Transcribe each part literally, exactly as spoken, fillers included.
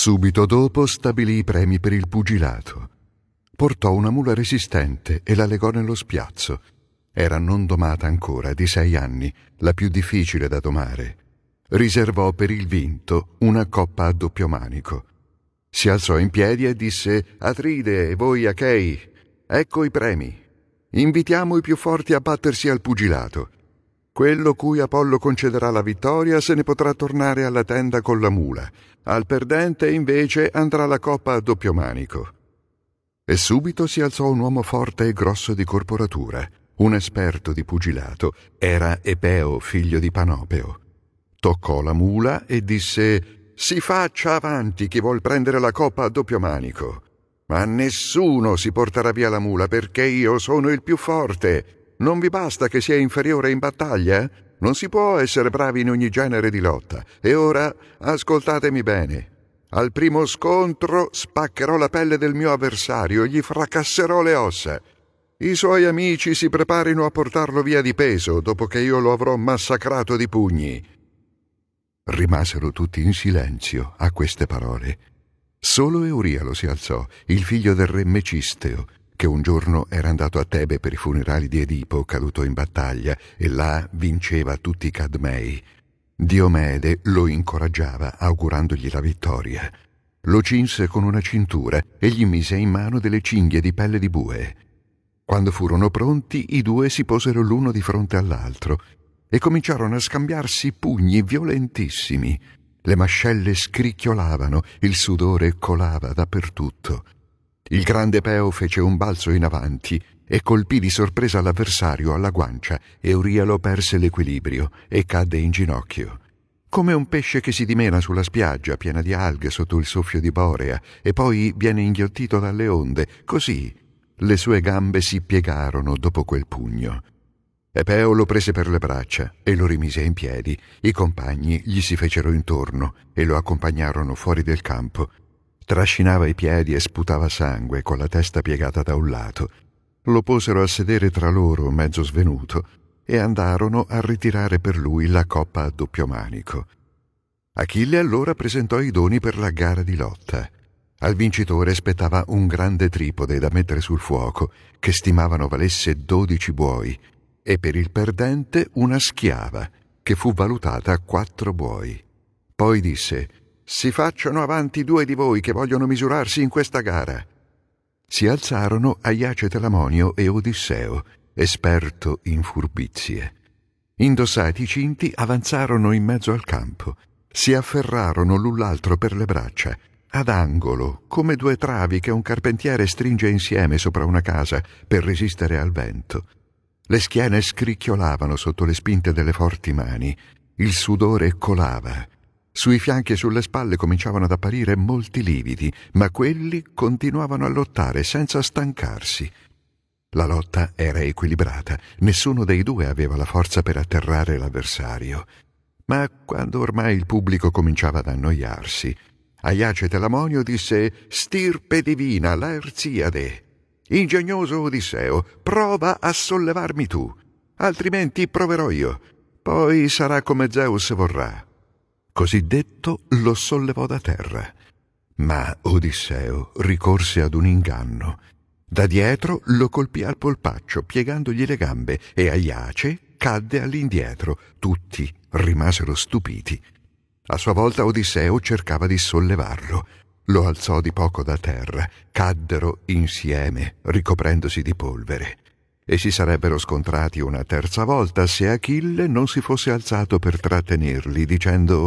Subito dopo stabilì i premi per il pugilato. Portò una mula resistente e la legò nello spiazzo. Era non domata ancora, di sei anni, la più difficile da domare. Riservò per il vinto una coppa a doppio manico. Si alzò in piedi e disse: «Atride e voi Achei, ecco i premi. Invitiamo i più forti a battersi al pugilato. Quello cui Apollo concederà la vittoria se ne potrà tornare alla tenda con la mula. Al perdente invece andrà la coppa a doppio manico». E subito si alzò un uomo forte e grosso di corporatura, un esperto di pugilato. Era Epeo, figlio di Panopeo. Toccò la mula e disse: «Si faccia avanti chi vuol prendere la coppa a doppio manico. Ma nessuno si porterà via la mula perché io sono il più forte. Non vi basta che sia inferiore in battaglia? Non si può essere bravi in ogni genere di lotta. E ora ascoltatemi bene. Al primo scontro spaccherò la pelle del mio avversario e gli fracasserò le ossa. I suoi amici si preparino a portarlo via di peso dopo che io lo avrò massacrato di pugni». Rimasero tutti in silenzio a queste parole. Solo Eurialo si alzò, il figlio del re Mecisteo, che un giorno era andato a Tebe per i funerali di Edipo, caduto in battaglia, e là vinceva tutti i Cadmei. Diomede lo incoraggiava, augurandogli la vittoria. Lo cinse con una cintura e gli mise in mano delle cinghie di pelle di bue. Quando furono pronti, i due si posero l'uno di fronte all'altro e cominciarono a scambiarsi pugni violentissimi. Le mascelle scricchiolavano, il sudore colava dappertutto. Il grande Epeo fece un balzo in avanti e colpì di sorpresa l'avversario alla guancia. Eurialo perse l'equilibrio e cadde in ginocchio. Come un pesce che si dimena sulla spiaggia piena di alghe sotto il soffio di Borea e poi viene inghiottito dalle onde, così le sue gambe si piegarono dopo quel pugno. Epeo lo prese per le braccia e lo rimise in piedi. I compagni gli si fecero intorno e lo accompagnarono fuori del campo. Trascinava i piedi e sputava sangue con la testa piegata da un lato. Lo posero a sedere tra loro, mezzo svenuto, e andarono a ritirare per lui la coppa a doppio manico. Achille allora presentò i doni per la gara di lotta. Al vincitore spettava un grande tripode da mettere sul fuoco, che stimavano valesse dodici buoi, e per il perdente una schiava, che fu valutata a quattro buoi. Poi disse: «Si facciano avanti due di voi che vogliono misurarsi in questa gara». Si alzarono Aiace Telamonio e Odisseo, esperto in furbizie. Indossati i cinti, avanzarono in mezzo al campo. Si afferrarono l'un l'altro per le braccia, ad angolo, come due travi che un carpentiere stringe insieme sopra una casa per resistere al vento. Le schiene scricchiolavano sotto le spinte delle forti mani. Il sudore colava. Sui fianchi e sulle spalle cominciavano ad apparire molti lividi, ma quelli continuavano a lottare senza stancarsi. La lotta era equilibrata. Nessuno dei due aveva la forza per atterrare l'avversario. Ma quando ormai il pubblico cominciava ad annoiarsi, Aiace Telamonio disse: «Stirpe divina, Laerziade! Ingegnoso Odisseo, prova a sollevarmi tu, altrimenti proverò io. Poi sarà come Zeus vorrà». Così detto, lo sollevò da terra. Ma Odisseo ricorse ad un inganno. Da dietro lo colpì al polpaccio, piegandogli le gambe, e Aiace cadde all'indietro. Tutti rimasero stupiti. A sua volta Odisseo cercava di sollevarlo. Lo alzò di poco da terra. Caddero insieme, ricoprendosi di polvere. E si sarebbero scontrati una terza volta se Achille non si fosse alzato per trattenerli, dicendo: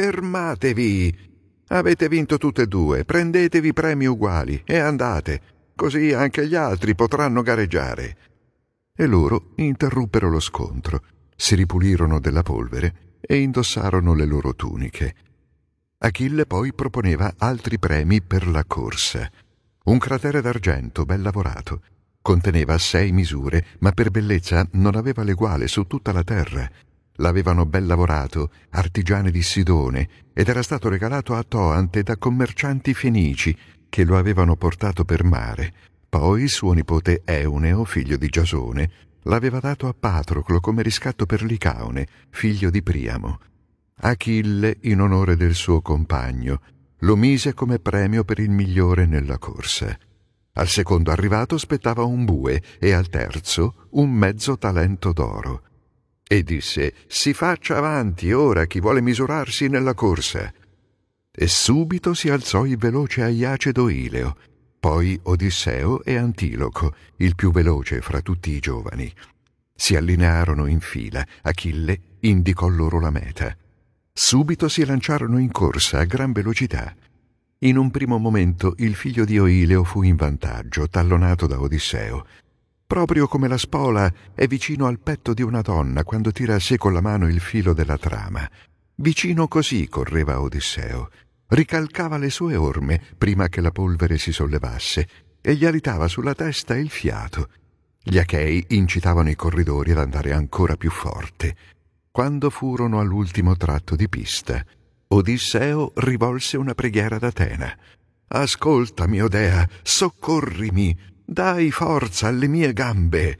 «Fermatevi! Avete vinto tutte e due, prendetevi premi uguali e andate, così anche gli altri potranno gareggiare». E loro interruppero lo scontro, si ripulirono della polvere e indossarono le loro tuniche. Achille poi proponeva altri premi per la corsa. Un cratere d'argento ben lavorato. Conteneva sei misure, ma per bellezza non aveva l'eguale su tutta la terra. L'avevano ben lavorato artigiani di Sidone ed era stato regalato a Toante da commercianti fenici che lo avevano portato per mare. Poi suo nipote Euneo, figlio di Giasone, l'aveva dato a Patroclo come riscatto per Licaone, figlio di Priamo. Achille, in onore del suo compagno, lo mise come premio per il migliore nella corsa. Al secondo arrivato spettava un bue e al terzo un mezzo talento d'oro. E disse: «Si faccia avanti ora chi vuole misurarsi nella corsa». E subito si alzò il veloce Aiace Ileo, poi Odisseo e Antiloco, il più veloce fra tutti i giovani. Si allinearono in fila, Achille indicò loro la meta. Subito si lanciarono in corsa a gran velocità. In un primo momento il figlio di Oileo fu in vantaggio, tallonato da Odisseo. Proprio come la spola è vicino al petto di una donna quando tira a sé con la mano il filo della trama. Vicino così correva Odisseo. Ricalcava le sue orme prima che la polvere si sollevasse e gli alitava sulla testa il fiato. Gli Achei incitavano i corridori ad andare ancora più forte. Quando furono all'ultimo tratto di pista, Odisseo rivolse una preghiera ad Atena. «Ascolta, mio dea, soccorrimi, dai forza alle mie gambe!»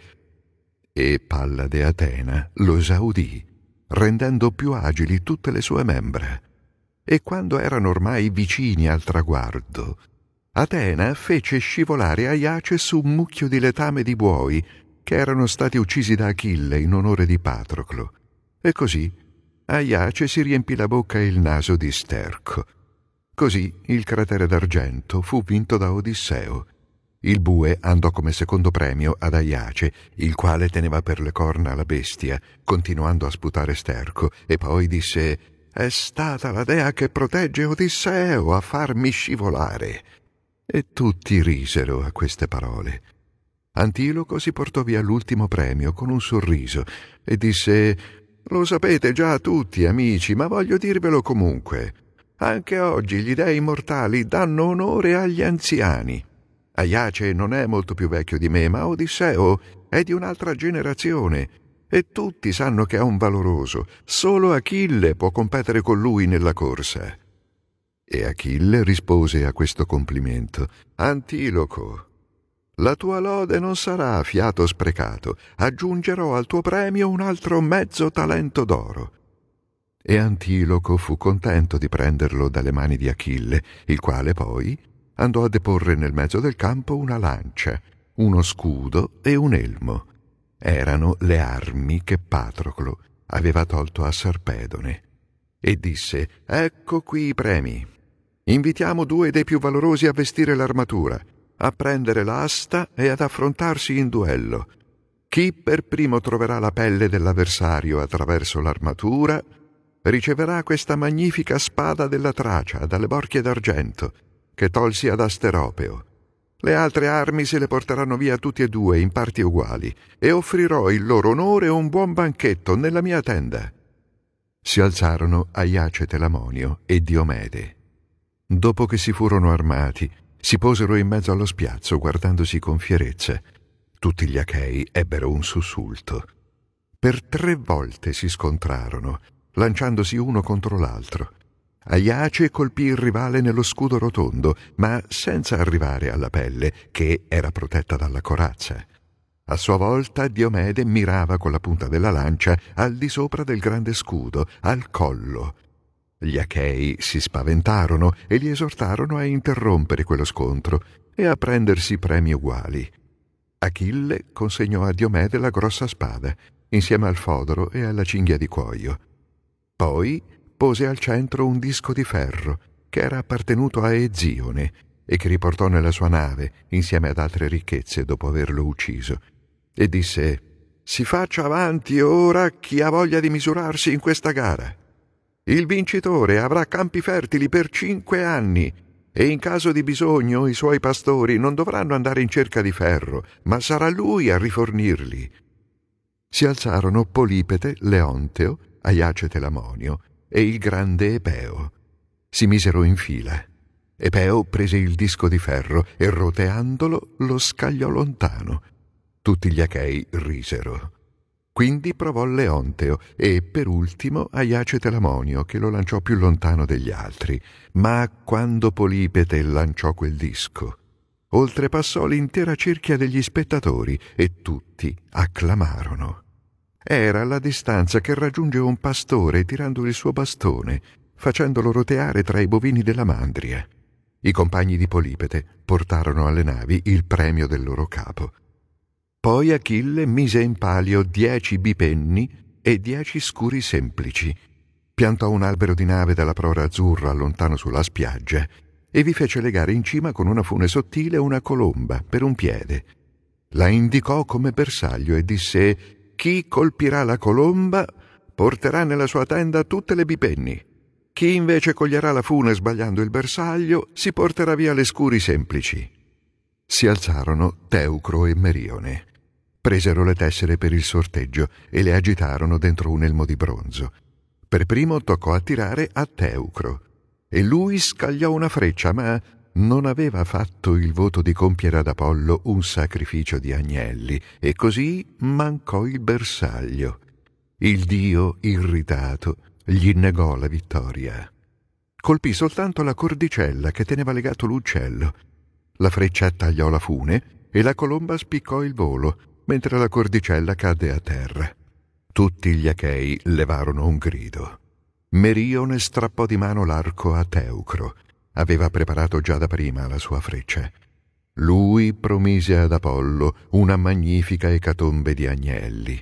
E Pallade Atena lo esaudì, rendendo più agili tutte le sue membra. E quando erano ormai vicini al traguardo, Atena fece scivolare Aiace su un mucchio di letame di buoi che erano stati uccisi da Achille in onore di Patroclo. E così Aiace si riempì la bocca e il naso di sterco. Così il cratere d'argento fu vinto da Odisseo. Il bue andò come secondo premio ad Aiace, il quale teneva per le corna la bestia, continuando a sputare sterco, e poi disse: «È stata la dea che protegge Odisseo a farmi scivolare». E tutti risero a queste parole. Antiloco si portò via l'ultimo premio con un sorriso e disse: «Lo sapete già tutti, amici, ma voglio dirvelo comunque. Anche oggi gli dei mortali danno onore agli anziani. Aiace non è molto più vecchio di me, ma Odisseo è di un'altra generazione e tutti sanno che è un valoroso. Solo Achille può competere con lui nella corsa». E Achille rispose a questo complimento: «Antiloco, la tua lode non sarà fiato sprecato. Aggiungerò al tuo premio un altro mezzo talento d'oro». E Antiloco fu contento di prenderlo dalle mani di Achille, il quale poi andò a deporre nel mezzo del campo una lancia, uno scudo e un elmo. Erano le armi che Patroclo aveva tolto a Sarpedone. E disse: «Ecco qui i premi. Invitiamo due dei più valorosi a vestire l'armatura, a prendere l'asta e ad affrontarsi in duello. Chi per primo troverà la pelle dell'avversario attraverso l'armatura riceverà questa magnifica spada della Tracia dalle borchie d'argento che tolsi ad Asteropeo. Le altre armi se le porteranno via tutti e due in parti uguali e offrirò il loro onore un buon banchetto nella mia tenda». Si alzarono Aiace Telamonio e Diomede. Dopo che si furono armati, si posero in mezzo allo spiazzo guardandosi con fierezza. Tutti gli Achei ebbero un sussulto. Per tre volte si scontrarono, lanciandosi uno contro l'altro. Aiace colpì il rivale nello scudo rotondo, ma senza arrivare alla pelle, che era protetta dalla corazza. A sua volta Diomede mirava con la punta della lancia al di sopra del grande scudo, al collo. Gli Achei si spaventarono e li esortarono a interrompere quello scontro e a prendersi premi uguali. Achille consegnò a Diomede la grossa spada, insieme al fodero e alla cinghia di cuoio. Poi pose al centro un disco di ferro che era appartenuto a Ezione e che riportò nella sua nave insieme ad altre ricchezze dopo averlo ucciso, e disse: «Si faccia avanti ora chi ha voglia di misurarsi in questa gara. Il vincitore avrà campi fertili per cinque anni e in caso di bisogno i suoi pastori non dovranno andare in cerca di ferro, ma sarà lui a rifornirli». Si alzarono Polipete, Leonteo, Aiace Telamonio e il grande Epeo. Si misero in fila. Epeo prese il disco di ferro e roteandolo lo scagliò lontano. Tutti gli Achei risero. Quindi provò Leonteo e per ultimo Aiace Telamonio, che lo lanciò più lontano degli altri. Ma quando Polipete lanciò quel disco, oltrepassò l'intera cerchia degli spettatori e tutti acclamarono. Era la distanza che raggiunge un pastore tirando il suo bastone, facendolo roteare tra i bovini della mandria. I compagni di Polipete portarono alle navi il premio del loro capo. Poi Achille mise in palio dieci bipenni e dieci scuri semplici, piantò un albero di nave dalla prora azzurra lontano sulla spiaggia e vi fece legare in cima con una fune sottile una colomba per un piede. La indicò come bersaglio e disse: «Chi colpirà la colomba porterà nella sua tenda tutte le bipenni. Chi invece coglierà la fune sbagliando il bersaglio si porterà via le scuri semplici». Si alzarono Teucro e Merione. Presero le tessere per il sorteggio e le agitarono dentro un elmo di bronzo. Per primo toccò a tirare a Teucro e lui scagliò una freccia, ma non aveva fatto il voto di compiere ad Apollo un sacrificio di agnelli e così mancò il bersaglio. Il dio, irritato, gli negò la vittoria. Colpì soltanto la cordicella che teneva legato l'uccello. La freccia tagliò la fune e la colomba spiccò il volo, mentre la cordicella cadde a terra. Tutti gli Achei levarono un grido. Merione strappò di mano l'arco a Teucro. Aveva preparato già da prima la sua freccia. Lui promise ad Apollo una magnifica ecatombe di agnelli.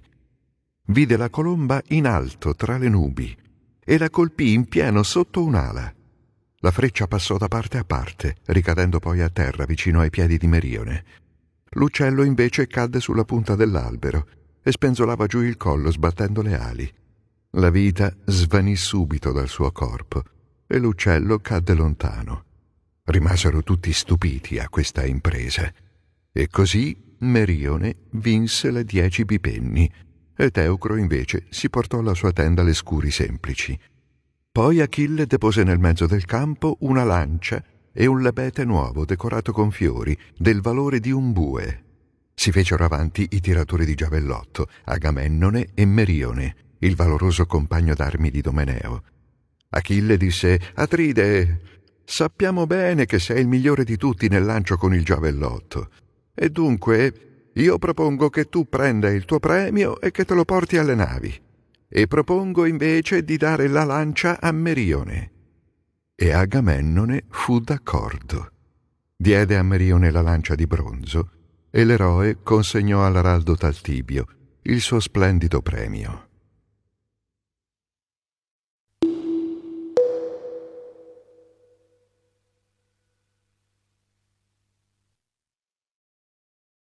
Vide la colomba in alto tra le nubi e la colpì in pieno sotto un'ala. La freccia passò da parte a parte, ricadendo poi a terra vicino ai piedi di Merione. L'uccello invece cadde sulla punta dell'albero e spenzolava giù il collo sbattendo le ali. La vita svanì subito dal suo corpo e l'uccello cadde lontano. Rimasero tutti stupiti a questa impresa. E così Merione vinse le dieci bipenni e Teucro invece si portò alla sua tenda le scuri semplici. Poi Achille depose nel mezzo del campo una lancia e un lebete nuovo decorato con fiori del valore di un bue. Si fecero avanti i tiratori di giavellotto, Agamennone e Merione, il valoroso compagno d'armi di Domeneo. Achille disse: «Atride, sappiamo bene che sei il migliore di tutti nel lancio con il giavellotto, e dunque io propongo che tu prenda il tuo premio e che te lo porti alle navi, e propongo invece di dare la lancia a Merione». E Agamennone fu d'accordo. Diede a Merione la lancia di bronzo e l'eroe consegnò all'araldo Taltibio il suo splendido premio.